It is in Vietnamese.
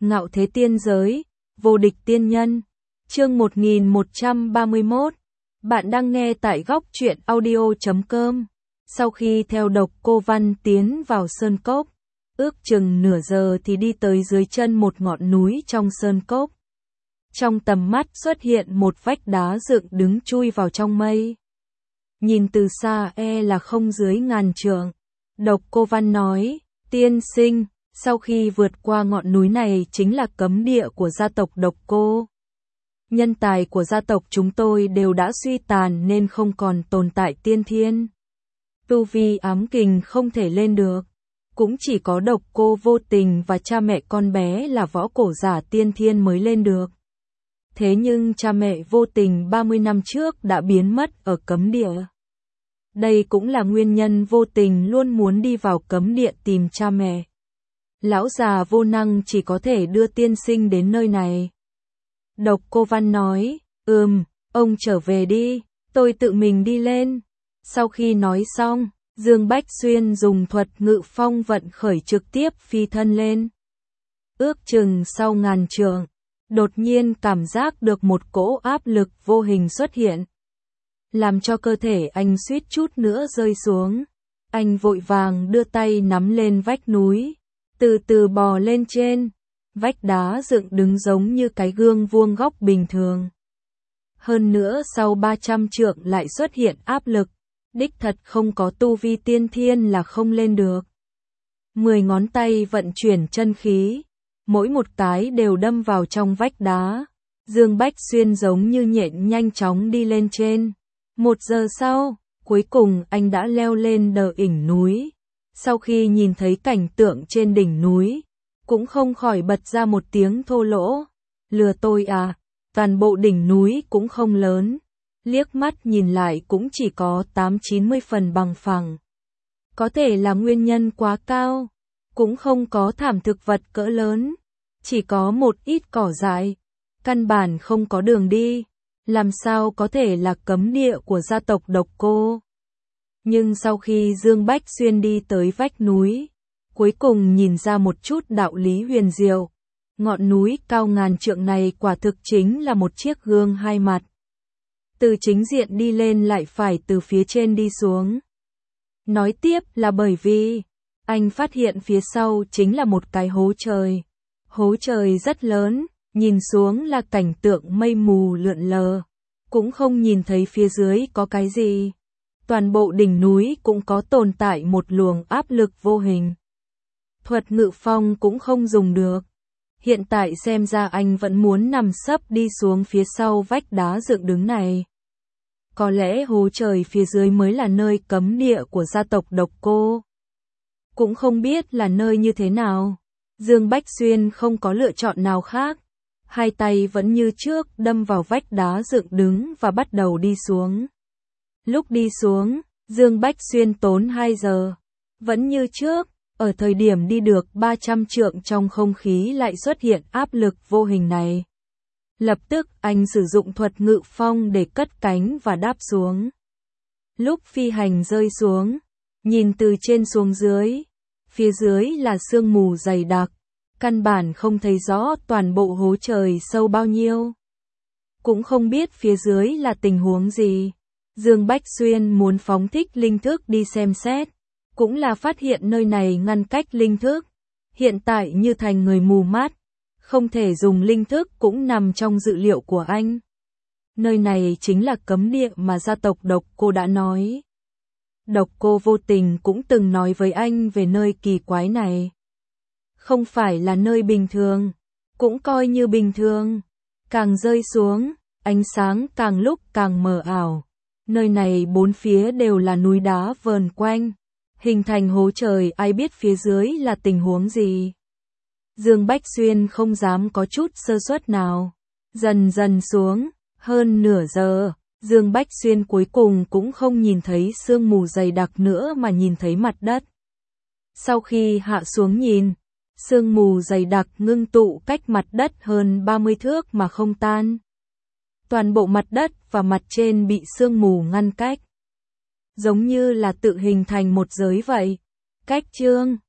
Ngạo thế tiên giới, vô địch tiên nhân. Chương 1131. Bạn đang nghe tại góc truyện audio.com. Sau khi theo Độc Cô Văn tiến vào sơn cốc, ước chừng nửa giờ thì đi tới dưới chân một ngọn núi trong sơn cốc. Trong tầm mắt xuất hiện một vách đá dựng đứng chui vào trong mây. Nhìn từ xa là không dưới ngàn trượng. Độc Cô Văn nói, tiên sinh, sau khi vượt qua ngọn núi này chính là cấm địa của gia tộc Độc Cô. Nhân tài của gia tộc chúng tôi đều đã suy tàn nên không còn tồn tại tiên thiên. Tu vi ám kình không thể lên được. Cũng chỉ có Độc Cô Vô Tình và cha mẹ con bé là võ cổ giả tiên thiên mới lên được. Thế nhưng cha mẹ Vô Tình 30 năm trước đã biến mất ở cấm địa. Đây cũng là nguyên nhân Vô Tình luôn muốn đi vào cấm địa tìm cha mẹ. Lão già vô năng chỉ có thể đưa tiên sinh đến nơi này. Độc Cô Văn nói, ông trở về đi, tôi tự mình đi lên. Sau khi nói xong, Dương Bách Xuyên dùng thuật ngự phong vận khởi trực tiếp phi thân lên. Ước chừng sau ngàn trượng, đột nhiên cảm giác được một cỗ áp lực vô hình xuất hiện. Làm cho cơ thể anh suýt chút nữa rơi xuống. Anh vội vàng đưa tay nắm lên vách núi, từ từ bò lên trên. Vách đá dựng đứng giống như cái gương vuông góc bình thường. Hơn nữa sau 300 trượng lại xuất hiện áp lực. Đích thật không có tu vi tiên thiên là không lên được. 10 ngón tay vận chuyển chân khí, mỗi một cái đều đâm vào trong vách đá. Dương Bách Xuyên giống như nhện nhanh chóng đi lên trên. 1 giờ sau, cuối cùng anh đã leo lên đỉnh núi. Sau khi nhìn thấy cảnh tượng trên đỉnh núi, cũng không khỏi bật ra một tiếng thô lỗ. Lừa tôi à, toàn bộ đỉnh núi cũng không lớn. Liếc mắt nhìn lại cũng chỉ có 8-90 phần bằng phẳng. Có thể là nguyên nhân quá cao, cũng không có thảm thực vật cỡ lớn, chỉ có một ít cỏ dại, căn bản không có đường đi, làm sao có thể là cấm địa của gia tộc Độc Cô. Nhưng sau khi Dương Bách Xuyên đi tới vách núi, cuối cùng nhìn ra một chút đạo lý huyền diệu. Ngọn núi cao ngàn trượng này quả thực chính là một chiếc gương hai mặt. Từ chính diện đi lên lại phải từ phía trên đi xuống. Nói tiếp là bởi vì anh phát hiện phía sau chính là một cái hố trời. Hố trời rất lớn, nhìn xuống là cảnh tượng mây mù lượn lờ, cũng không nhìn thấy phía dưới có cái gì. Toàn bộ đỉnh núi cũng có tồn tại một luồng áp lực vô hình. Thuật ngự phong cũng không dùng được. Hiện tại xem ra anh vẫn muốn nằm sấp đi xuống phía sau vách đá dựng đứng này. Có lẽ hố trời phía dưới mới là nơi cấm địa của gia tộc Độc Cô. Cũng không biết là nơi như thế nào. Dương Bách Xuyên không có lựa chọn nào khác. Hai tay vẫn như trước đâm vào vách đá dựng đứng và bắt đầu đi xuống. Lúc đi xuống, Dương Bách Xuyên tốn 2 giờ. Vẫn như trước, ở thời điểm đi được 300 trượng trong không khí lại xuất hiện áp lực vô hình này. Lập tức anh sử dụng thuật ngự phong để cất cánh và đáp xuống. Lúc phi hành rơi xuống, nhìn từ trên xuống dưới, phía dưới là sương mù dày đặc, căn bản không thấy rõ toàn bộ hố trời sâu bao nhiêu. Cũng không biết phía dưới là tình huống gì. Dương Bách Xuyên muốn phóng thích linh thức đi xem xét, cũng là phát hiện nơi này ngăn cách linh thức. Hiện tại như thành người mù mắt, không thể dùng linh thức cũng nằm trong dự liệu của anh. Nơi này chính là cấm địa mà gia tộc Độc Cô đã nói. Độc Cô Vô Tình cũng từng nói với anh về nơi kỳ quái này. Không phải là nơi bình thường, cũng coi như bình thường. Càng rơi xuống, ánh sáng càng lúc càng mờ ảo. Nơi này bốn phía đều là núi đá vờn quanh, hình thành hố trời, ai biết phía dưới là tình huống gì. Dương Bách Xuyên không dám có chút sơ suất nào. Dần dần xuống, hơn nửa giờ, Dương Bách Xuyên cuối cùng cũng không nhìn thấy sương mù dày đặc nữa mà nhìn thấy mặt đất. Sau khi hạ xuống nhìn, sương mù dày đặc ngưng tụ cách mặt đất hơn 30 thước mà không tan. Toàn bộ mặt đất và mặt trên bị sương mù ngăn cách. Giống như là tự hình thành một giới vậy. Cách chương